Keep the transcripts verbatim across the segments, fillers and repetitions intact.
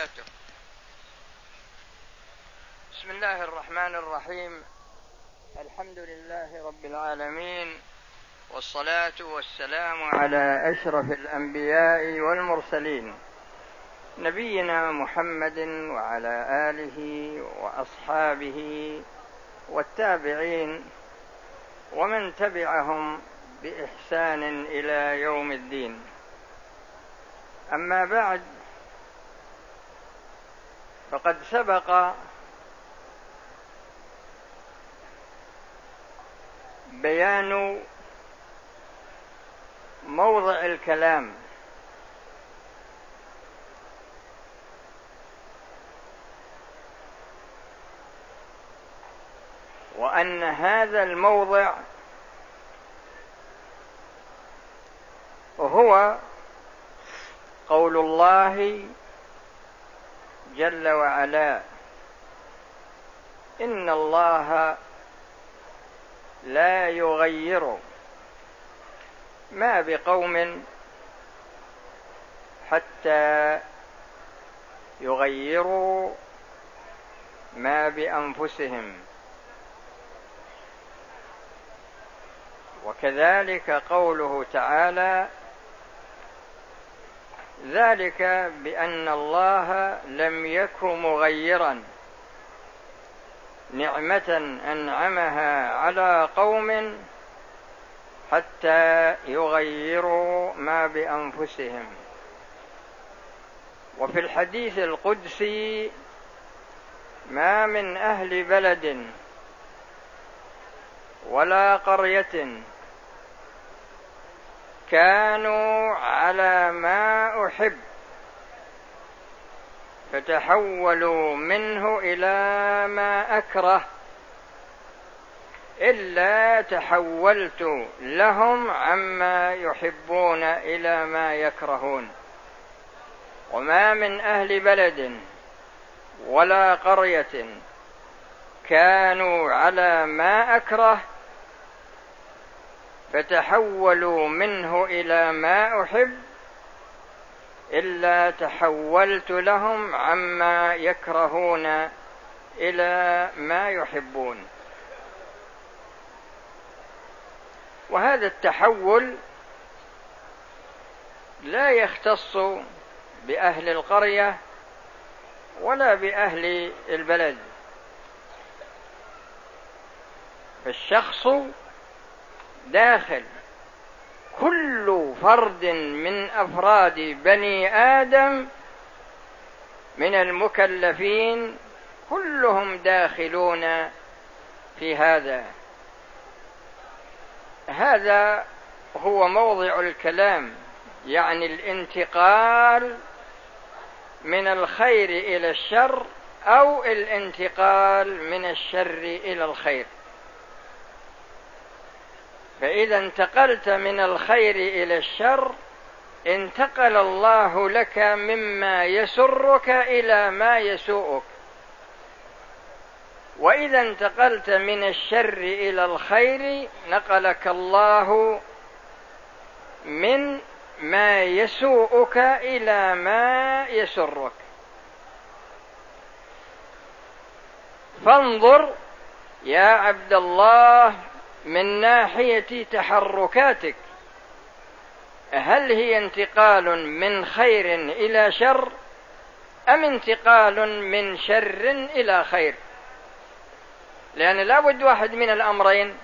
وبركاته. بسم الله الرحمن الرحيم. الحمد لله رب العالمين، والصلاة والسلام على أشرف الأنبياء والمرسلين، نبينا محمد وعلى آله وأصحابه والتابعين ومن تبعهم بإحسان إلى يوم الدين. أما بعد، فقد سبق بيان موضع الكلام، وأن هذا الموضع هو قول الله جل وعلا: إن الله لا يغير ما بقوم حتى يغيروا ما بأنفسهم. وكذلك قوله تعالى: ذلك بأن الله لم يك مغيرا نعمة أنعمها على قوم حتى يغيروا ما بأنفسهم. وفي الحديث القدسي: ما من أهل بلد ولا قرية كانوا على ما أحب فتحولوا منه إلى ما أكره إلا تحولت لهم عما يحبون إلى ما يكرهون. وما من أهل بلد ولا قرية كانوا على ما أكره فتحولوا منه إلى ما أحب إلا تحولت لهم عما يكرهون إلى ما يحبون. وهذا التحول لا يختص بأهل القرية ولا بأهل البلد، فالشخص داخل كل فرد من أفراد بني آدم من المكلفين، كلهم داخلون في هذا. هذا هو موضع الكلام، يعني الانتقال من الخير إلى الشر أو الانتقال من الشر إلى الخير. فإذا انتقلت من الخير إلى الشر انتقل الله لك مما يسرك إلى ما يسوءك، وإذا انتقلت من الشر إلى الخير نقلك الله من ما يسوءك إلى ما يسرك. فانظر يا عبد الله من ناحية تحركاتك، هل هي انتقال من خير إلى شر أم انتقال من شر إلى خير؟ لأن لا بد واحد من الأمرين،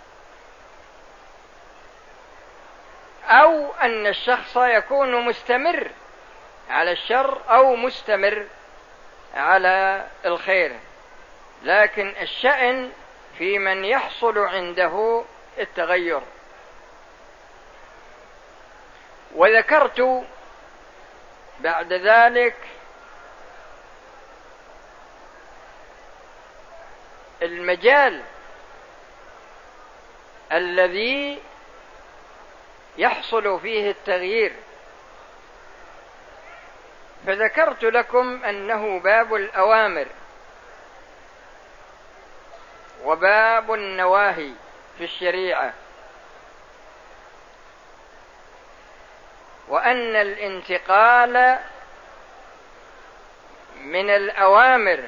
أو أن الشخص يكون مستمر على الشر أو مستمر على الخير. لكن الشأن في من يحصل عنده التغير. وذكرت بعد ذلك المجال الذي يحصل فيه التغيير، فذكرت لكم أنه باب الأوامر وباب النواهي في الشريعة، وأن الانتقال من الأوامر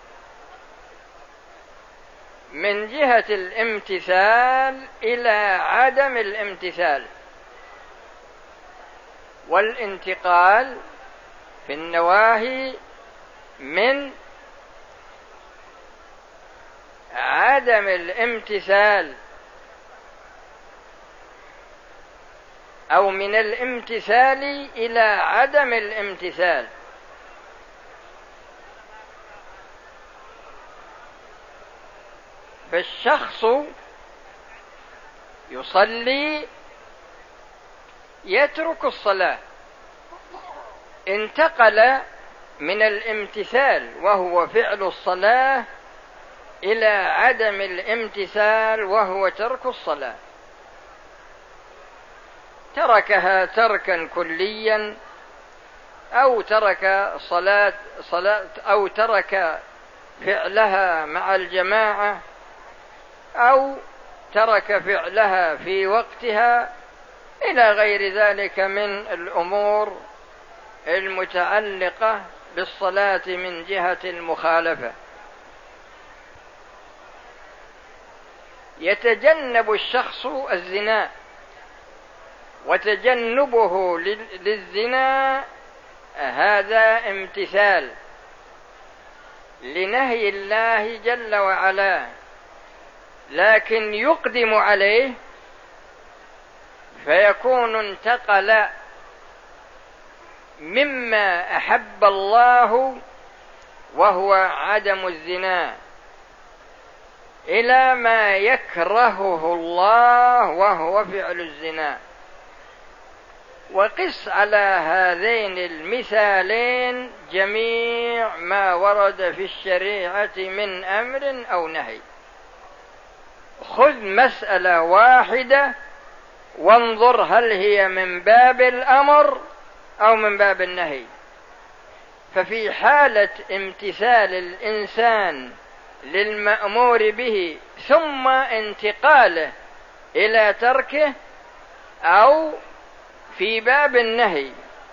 من جهة الامتثال إلى عدم الامتثال، والانتقال في النواهي من عدم الامتثال أو من الامتثال إلى عدم الامتثال. فالشخص يصلي يترك الصلاة، انتقل من الامتثال وهو فعل الصلاة إلى عدم الامتثال وهو ترك الصلاة، تركها تركا كليا أو ترك صلاة صلاة أو ترك فعلها مع الجماعة أو ترك فعلها في وقتها إلى غير ذلك من الأمور المتعلقة بالصلاة من جهة المخالفة. يتجنب الشخص الزنا، وتجنبه للزنا هذا امتثال لنهي الله جل وعلا، لكن يقدم عليه فيكون انتقل مما أحب الله وهو عدم الزنا إلى ما يكرهه الله وهو فعل الزنا. وقس على هذين المثالين جميع ما ورد في الشريعة من أمر أو نهي. خذ مسألة واحدة وانظر هل هي من باب الأمر أو من باب النهي. ففي حالة امتثال الإنسان للمأمور به ثم انتقاله إلى تركه، أو في باب النهي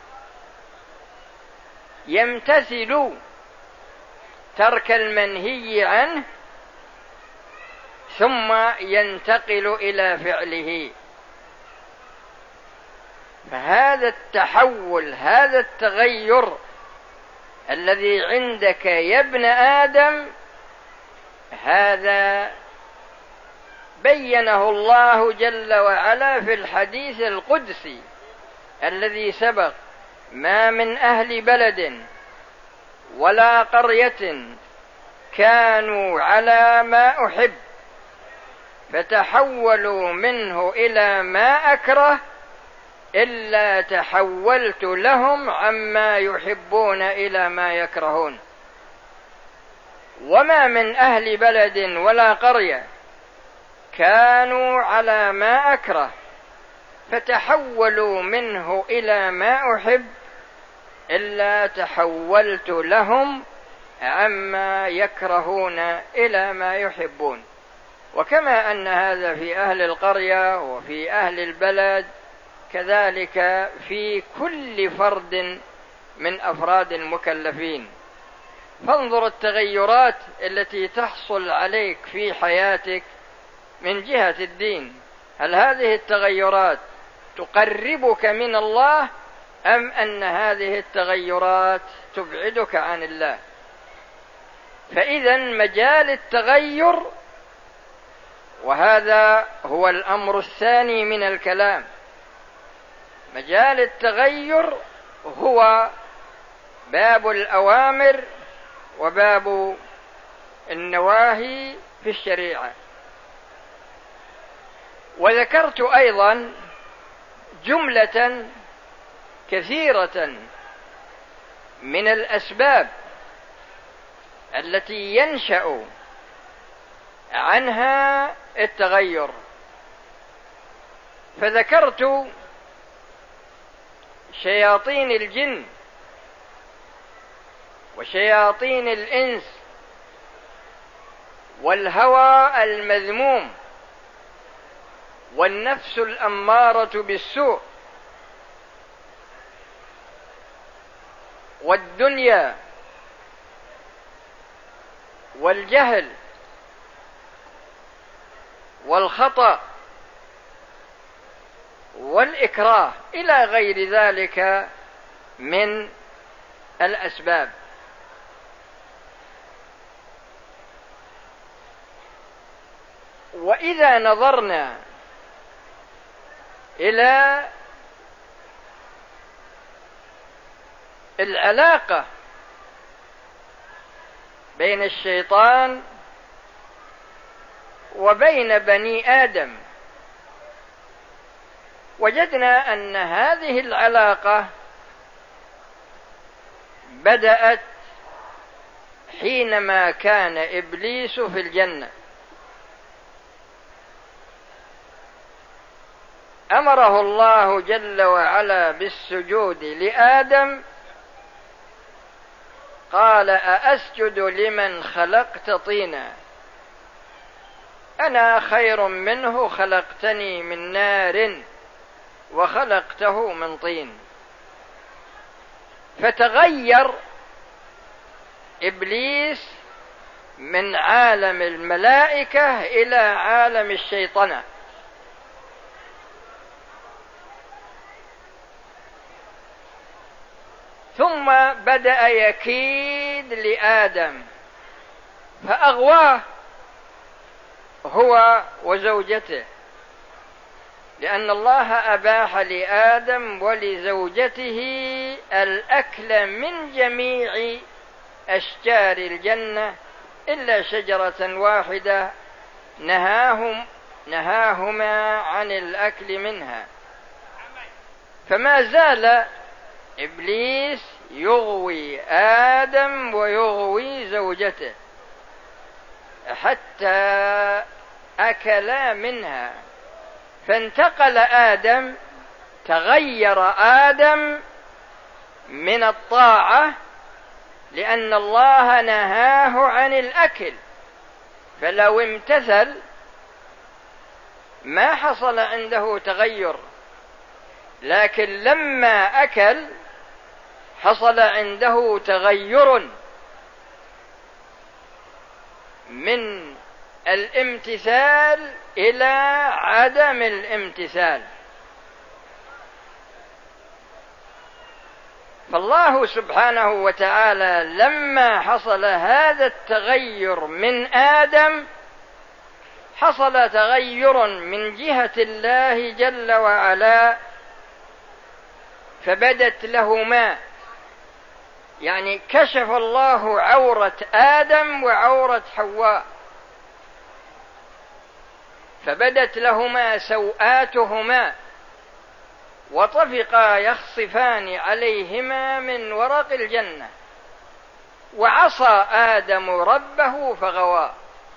يمتثل ترك المنهي عنه ثم ينتقل إلى فعله، فهذا التحول هذا التغير الذي عندك يا ابن آدم هذا بينه الله جل وعلا في الحديث القدسي الذي سبق: ما من أهل بلد ولا قرية كانوا على ما أحب فتحولوا منه إلى ما أكره إلا تحولت لهم عما يحبون إلى ما يكرهون. وما من أهل بلد ولا قرية كانوا على ما أكره فتحولوا منه إلى ما أحب إلا تحولت لهم عما يكرهون إلى ما يحبون. وكما أن هذا في أهل القرية وفي أهل البلد كذلك في كل فرد من أفراد المكلفين. فانظر التغيرات التي تحصل عليك في حياتك من جهة الدين، هل هذه التغيرات تقربك من الله أم أن هذه التغيرات تبعدك عن الله؟ فإذا مجال التغير، وهذا هو الأمر الثاني من الكلام، مجال التغير هو باب الأوامر وباب النواهي في الشريعة. وذكرت أيضا جملة كثيرة من الأسباب التي ينشأ عنها التغير، فذكرت شياطين الجن وشياطين الإنس والهوى المذموم والنفس الأمارة بالسوء والدنيا والجهل والخطأ والإكراه إلى غير ذلك من الأسباب. وإذا نظرنا إلى العلاقة بين الشيطان وبين بني آدم، وجدنا أن هذه العلاقة بدأت حينما كان إبليس في الجنة. أمره الله جل وعلا بالسجود لآدم، قال: أأسجد لمن خلقت طينا، أنا خير منه، خلقتني من نار وخلقته من طين. فتغير إبليس من عالم الملائكة إلى عالم الشيطنة. ثم بدأ يكيد لآدم فأغواه هو وزوجته، لأن الله أباح لآدم ولزوجته الأكل من جميع أشجار الجنة إلا شجرة واحدة نهاهم نهاهما عن الأكل منها. فما زال إبليس يغوي آدم ويغوي زوجته حتى أكلا منها، فانتقل آدم، تغير آدم من الطاعة لأن الله نهاه عن الأكل، فلو امتثل ما حصل عنده تغير، لكن لما أكل حصل عنده تغير من الامتثال إلى عدم الامتثال. فالله سبحانه وتعالى لما حصل هذا التغير من آدم حصل تغير من جهة الله جل وعلا، فبدت لهما، يعني كشف الله عورة آدم وعورة حواء، فبدت لهما سوآتهما وطفقا يخصفان عليهما من ورق الجنة، وعصى آدم ربه فغوى.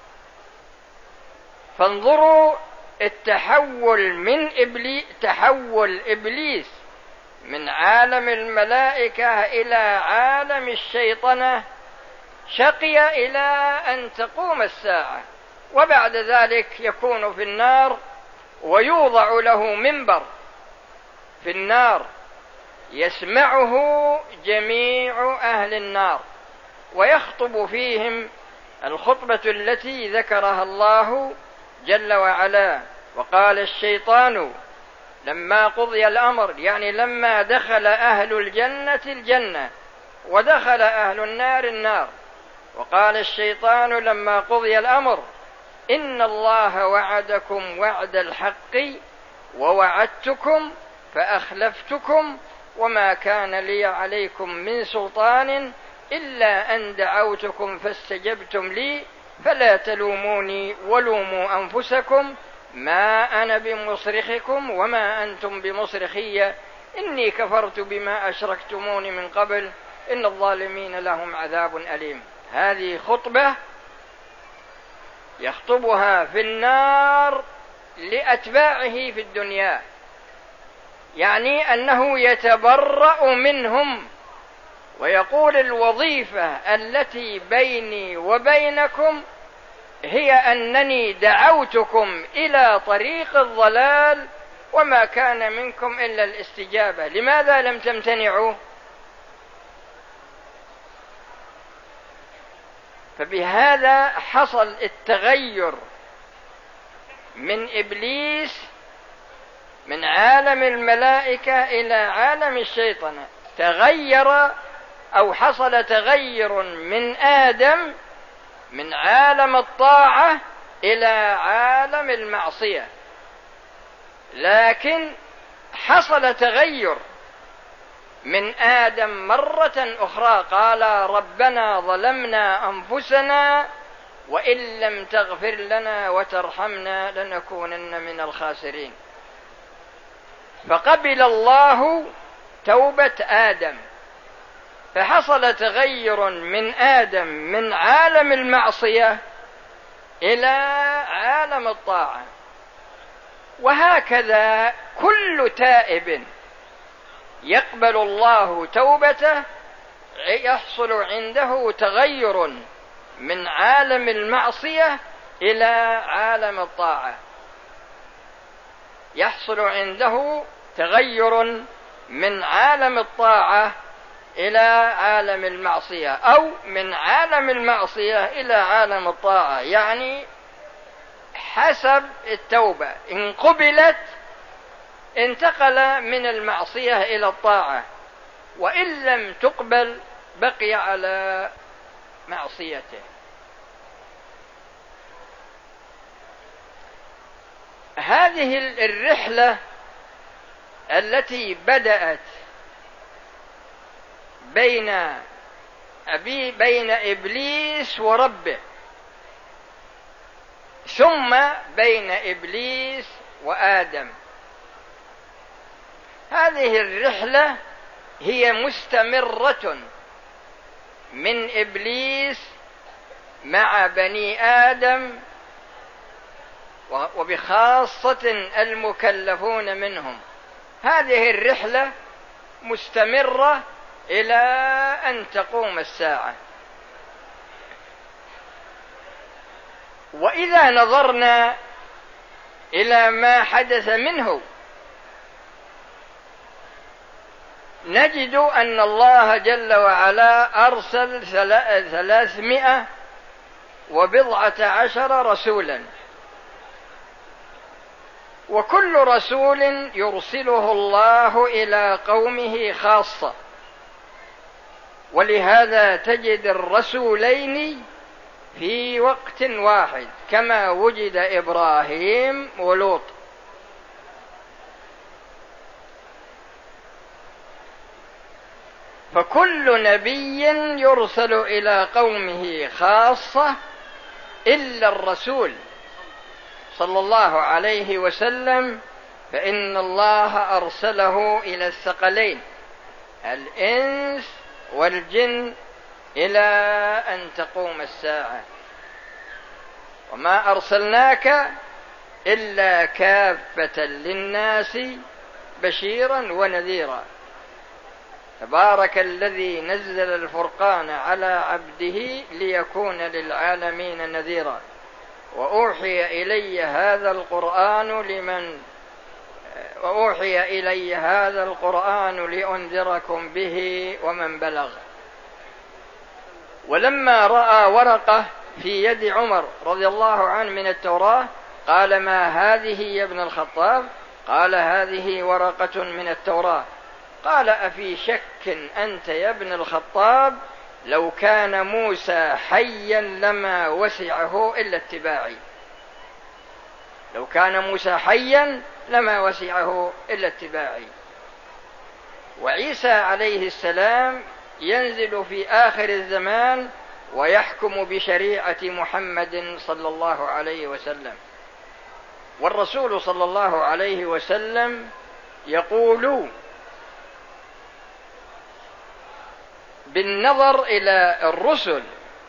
فانظروا التحول من إبليس، تحول إبليس من عالم الملائكة إلى عالم الشيطنة، شقي إلى أن تقوم الساعة، وبعد ذلك يكون في النار ويوضع له منبر في النار يسمعه جميع أهل النار ويخطب فيهم الخطبة التي ذكرها الله جل وعلا. وقال الشيطان لما قضي الأمر، يعني لما دخل أهل الجنة الجنة ودخل أهل النار النار، وقال الشيطان لما قضي الأمر إن الله وعدكم وعد الحق ووعدتكم فأخلفتكم وما كان لي عليكم من سلطان إلا أن دعوتكم فاستجبتم لي فلا تلوموني ولوموا أنفسكم ما أنا بمصرخكم وما أنتم بمصرخي إني كفرت بما أشركتموني من قبل إن الظالمين لهم عذاب أليم. هذه خطبة يخطبها في النار لأتباعه في الدنيا، يعني أنه يتبرأ منهم ويقول الوظيفة التي بيني وبينكم هي أنني دعوتكم إلى طريق الضلال وما كان منكم إلا الاستجابة، لماذا لم تمتنعوا؟ فبهذا حصل التغير من إبليس من عالم الملائكة إلى عالم الشيطنة، تغير أو حصل تغير من آدم من عالم الطاعة إلى عالم المعصية. لكن حصل تغير من آدم مرة أخرى، قال ربنا ظلمنا أنفسنا وإن لم تغفر لنا وترحمنا لنكونن من الخاسرين. فقبل الله توبة آدم، فحصل تغير من آدم من عالم المعصية إلى عالم الطاعة. وهكذا كل تائب يقبل الله توبته يحصل عنده تغير من عالم المعصية إلى عالم الطاعة، يحصل عنده تغير من عالم الطاعة إلى عالم المعصية، أو من عالم المعصية إلى عالم الطاعة، يعني حسب التوبة. إن قبلت انتقل من المعصية إلى الطاعة، وإن لم تقبل بقي على معصيته. هذه الرحلة التي بدأت بين أبي بين إبليس وربه، ثم بين إبليس وآدم، هذه الرحلة هي مستمرة من إبليس مع بني آدم، وبخاصة المكلفون منهم. هذه الرحلة مستمرة إلى أن تقوم الساعة. وإذا نظرنا إلى ما حدث منه نجد أن الله جل وعلا أرسل ثلاثمائة وبضعة عشر رسولا، وكل رسول يرسله الله إلى قومه خاصة، ولهذا تجد الرسولين في وقت واحد كما وجد إبراهيم ولوط. فكل نبي يرسل إلى قومه خاصة إلا الرسول صلى الله عليه وسلم، فإن الله أرسله إلى الثقلين الإنس والجن إلى أن تقوم الساعة. وما أرسلناك إلا كافة للناس بشيرا ونذيرا. تبارك الذي نزل الفرقان على عبده ليكون للعالمين نذيرا. وأوحي إلي هذا القرآن لمن وأوحي إلي هذا القرآن لأنذركم به ومن بلغ. ولما رأى ورقة في يد عمر رضي الله عنه من التوراة قال: ما هذه يا ابن الخطاب؟ قال: هذه ورقة من التوراة. قال: أفي شك أنت يا ابن الخطاب؟ لو كان موسى حيا لما وسعه إلا اتباعي. لو كان موسى حيا لما وسعه إلا اتباعي. وعيسى عليه السلام ينزل في آخر الزمان ويحكم بشريعة محمد صلى الله عليه وسلم. والرسول صلى الله عليه وسلم يقول بالنظر إلى الرسل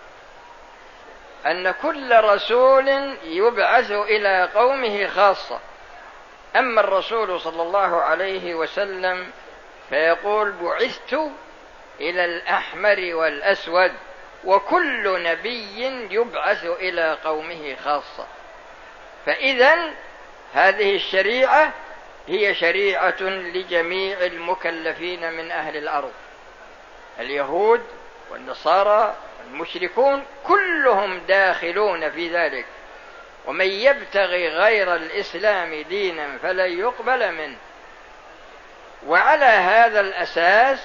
أن كل رسول يبعث إلى قومه خاصة، أما الرسول صلى الله عليه وسلم فيقول: بعثت إلى الأحمر والأسود. وكل نبي يبعث إلى قومه خاصة. فإذن هذه الشريعة هي شريعة لجميع المكلفين من أهل الأرض، اليهود والنصارى المشركون كلهم داخلون في ذلك. ومن يبتغي غير الإسلام دينا فلن يقبل منه. وعلى هذا الأساس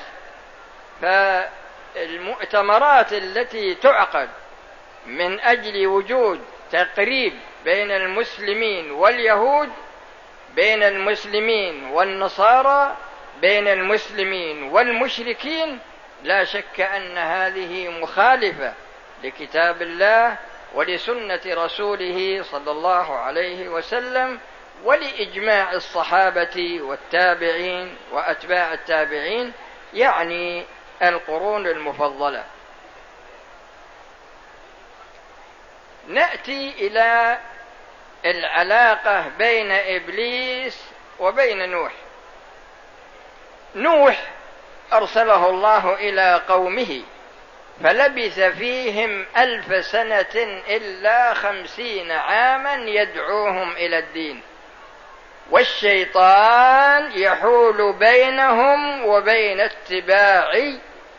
فالمؤتمرات التي تعقد من أجل وجود تقريب بين المسلمين واليهود، بين المسلمين والنصارى، بين المسلمين والمشركين، لا شك أن هذه مخالفة لكتاب الله ولسنة رسوله صلى الله عليه وسلم ولإجماع الصحابة والتابعين وأتباع التابعين، يعني القرون المفضلة. نأتي إلى العلاقة بين إبليس وبين نوح. نوح أرسله الله إلى قومه فلبث فيهم ألف سنة إلا خمسين عاما يدعوهم إلى الدين، والشيطان يحول بينهم وبين اتباع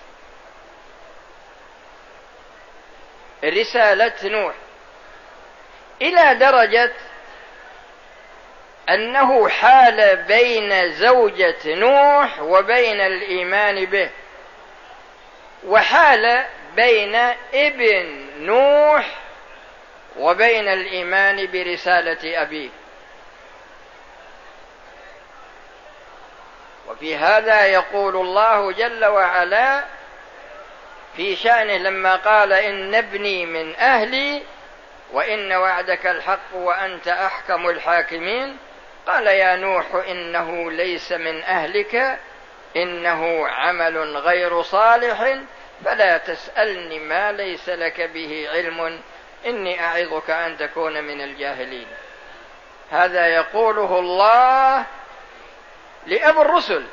رسالة نوح، إلى درجة أنه حال بين زوجة نوح وبين الإيمان به، وحال بين ابن نوح وبين الإيمان برسالة أبيه. وفي هذا يقول الله جل وعلا في شأنه لما قال إن ابني من أهلي وإن وعدك الحق وأنت أحكم الحاكمين، قال يا نوح إنه ليس من أهلك إنه عمل غير صالح فلا تسألني ما ليس لك به علم إني أعظك أن تكون من الجاهلين. هذا يقوله الله لأبو الرسل،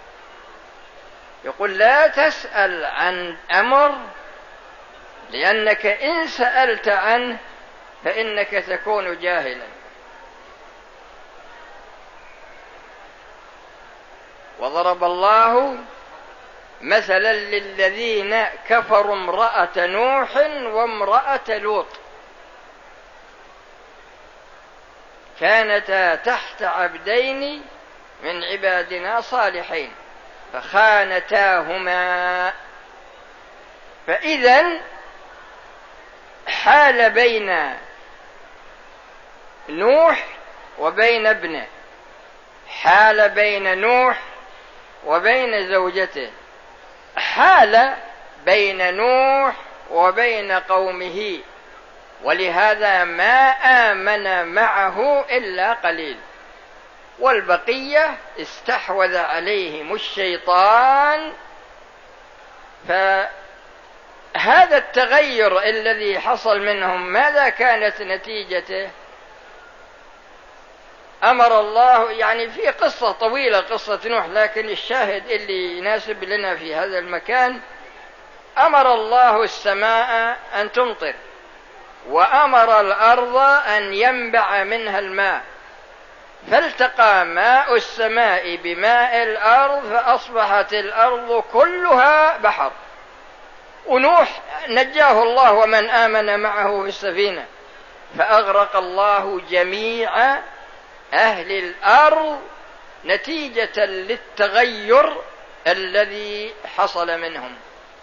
يقول لا تسأل عن أمر لأنك إن سألت عنه فإنك تكون جاهلا. وضرب الله مثلا للذين كفروا امرأة نوح وامرأة لوط كانتا تحت عبدين من عبادنا صالحين فخانتاهما، فإذا حال بين نوح وبين ابنه، حال بين نوح وبين زوجته، حال بين نوح وبين قومه، ولهذا ما آمن معه إلا قليل، والبقية استحوذ عليهم الشيطان. فهذا التغير الذي حصل منهم ماذا كانت نتيجته؟ أمر الله، يعني في قصة طويلة قصة نوح، لكن الشاهد اللي يناسب لنا في هذا المكان أمر الله السماء أن تمطر وأمر الأرض أن ينبع منها الماء، فالتقى ماء السماء بماء الأرض فأصبحت الأرض كلها بحر. ونوح نجاه الله ومن آمن معه في السفينة، فأغرق الله جميع أهل الأرض نتيجة للتغير الذي حصل منهم.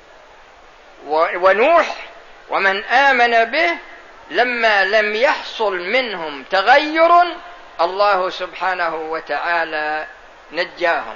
ونوح ومن آمن به لما لم يحصل منهم تغير الله سبحانه وتعالى نجاهم.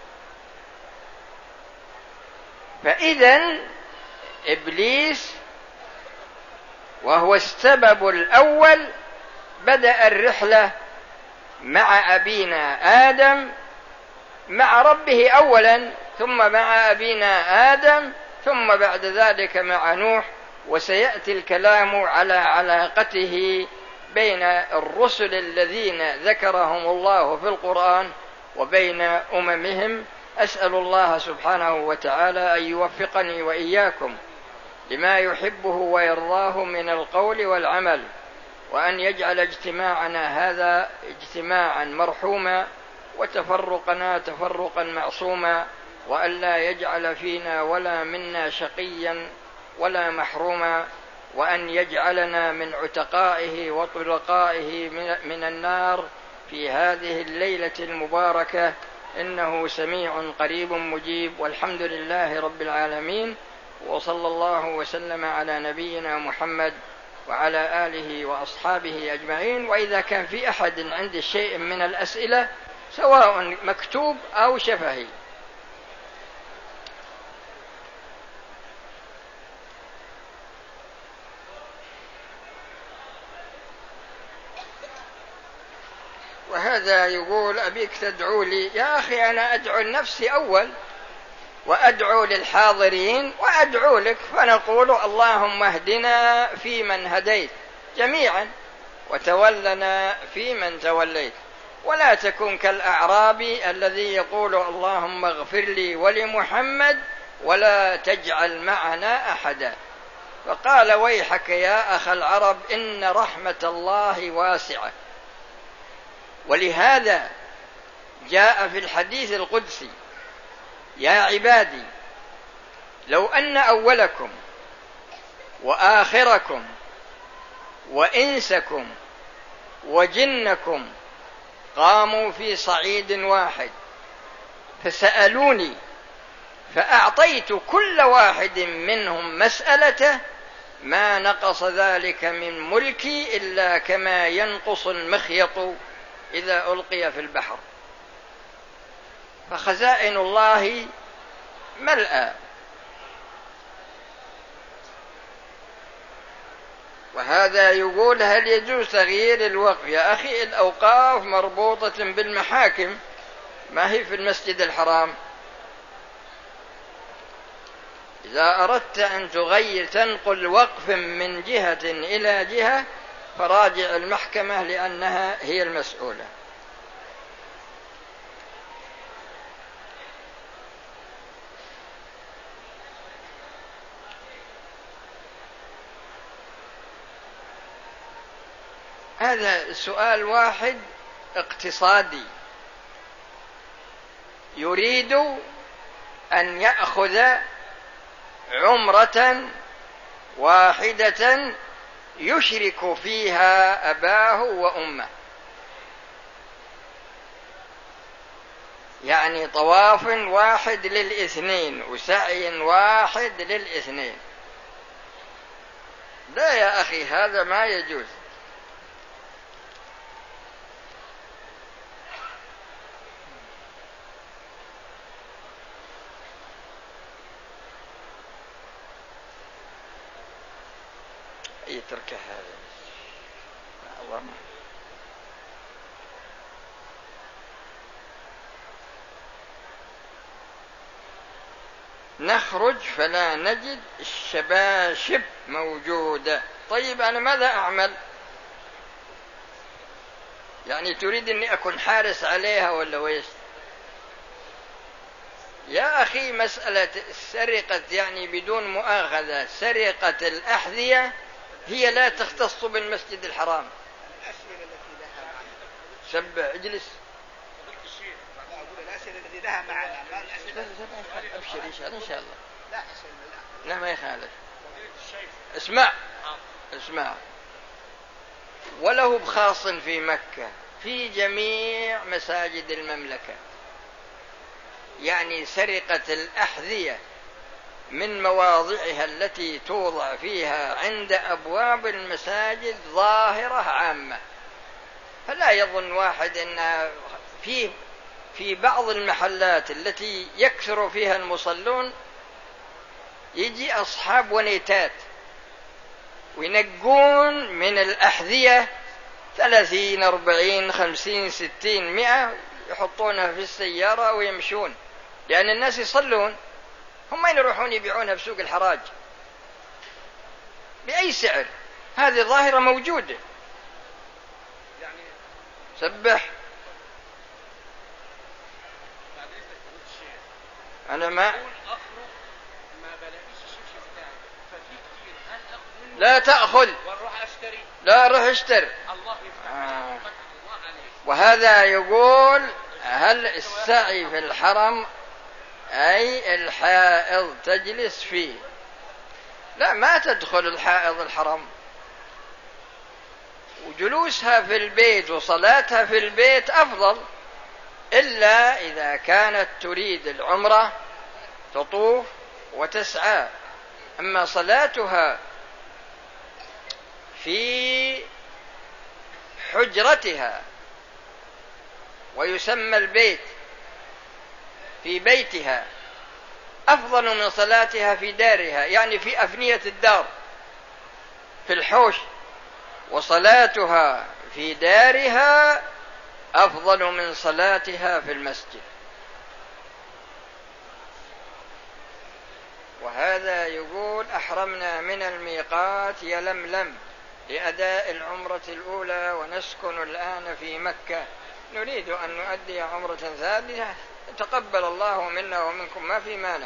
فإذا إبليس وهو السبب الأول بدأ الرحلة مع أبينا آدم، مع ربه أولا، ثم مع أبينا آدم، ثم بعد ذلك مع نوح. وسيأتي الكلام على علاقته بين الرسل الذين ذكرهم الله في القرآن وبين أممهم. أسأل الله سبحانه وتعالى أن يوفقني وإياكم لما يحبه ويرضاه من القول والعمل، وأن يجعل اجتماعنا هذا اجتماعا مرحوما وتفرقنا تفرقا معصوما، وأن لا يجعل فينا ولا منا شقيا ولا محروما، وأن يجعلنا من عتقائه وطلقائه من النار في هذه الليلة المباركة، إنه سميع قريب مجيب. والحمد لله رب العالمين، وصلى الله وسلم على نبينا محمد وعلى آله وأصحابه أجمعين. وإذا كان في أحد عنده شيء من الأسئلة سواء مكتوب أو شفهي. وهذا يقول أبيك تدعو لي. يا أخي أنا أدعو لنفسي أول، وأدعو للحاضرين، وأدعو لك، فنقول اللهم اهدنا فيمن هديت جميعا، وتولنا فيمن توليت، ولا تكن كالأعرابي الذي يقول اللهم اغفر لي ولمحمد ولا تجعل معنا أحدا. فقال ويحك يا أخ العرب إن رحمة الله واسعة. ولهذا جاء في الحديث القدسي يا عبادي لو أن أولكم وآخركم وإنسكم وجنكم قاموا في صعيد واحد فسألوني فأعطيت كل واحد منهم مسألته ما نقص ذلك من ملكي إلا كما ينقص المخيط إذا ألقي في البحر. فخزائن الله ملأى. وهذا يقول هل يجوز تغيير الوقف؟ يا أخي الأوقاف مربوطة بالمحاكم، ما هي في المسجد الحرام. إذا أردت أن تغير تنقل وقف من جهة إلى جهة فراجع المحكمة لأنها هي المسؤولة. هذا سؤال واحد اقتصادي، يريد أن يأخذ عمرة واحدة يشرك فيها أباه وأمه، يعني طواف واحد للاثنين وسعي واحد للاثنين. لا يا أخي هذا ما يجوز. يترك هذا الله. نخرج فلا نجد الشباشب موجودة. طيب أنا ماذا أعمل؟ يعني تريد أني أكون حارس عليها ولا ويش؟ يا أخي مسألة السرقة يعني بدون مؤاخذة، سرقة الأحذية هي لا تختص بالمسجد الحرام. سبع اجلس. أبشر إن شاء الله. لا ما يخالف. اسمع اسمع وله بخاص في مكة في جميع مساجد المملكة، يعني سرقة الأحذية من مواضعها التي توضع فيها عند أبواب المساجد ظاهرة عامة. فلا يظن واحد أن في في بعض المحلات التي يكثر فيها المصلون يجي أصحاب ونيتات وينقون من الأحذية ثلاثين أربعين خمسين ستين مئة يحطونها في السيارة ويمشون، لأن الناس يصلون، هم من يروحون يبيعونها بسوق الحراج بأي سعر. هذه ظاهرة موجودة. سبح. أنا ما لا تأخذ لا روح اشتري. آه. وهذا يقول هل السعي في الحرم أي الحائض تجلس فيه؟ لا، ما تدخل الحائض الحرم، وجلوسها في البيت وصلاتها في البيت أفضل، إلا إذا كانت تريد العمرة تطوف وتسعى. أما صلاتها في حجرتها، ويسمى البيت في بيتها، أفضل من صلاتها في دارها، يعني في أفنية الدار في الحوش، وصلاتها في دارها أفضل من صلاتها في المسجد. وهذا يقول: أحرمنا من الميقات يلملم لأداء العمرة الأولى ونسكن الآن في مكة، نريد أن نؤدي عمرة ثانية، تقبل الله منا ومنكم، ما في مانع.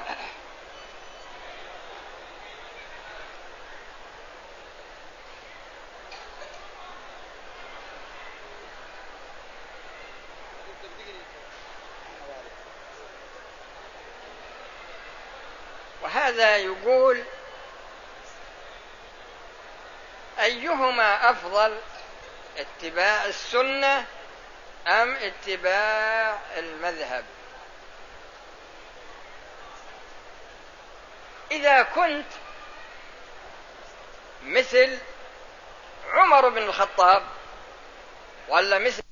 وهذا يقول: أيهما أفضل، اتباع السنة أم اتباع المذهب؟ إذا كنت مثل عمر بن الخطاب ولا مثل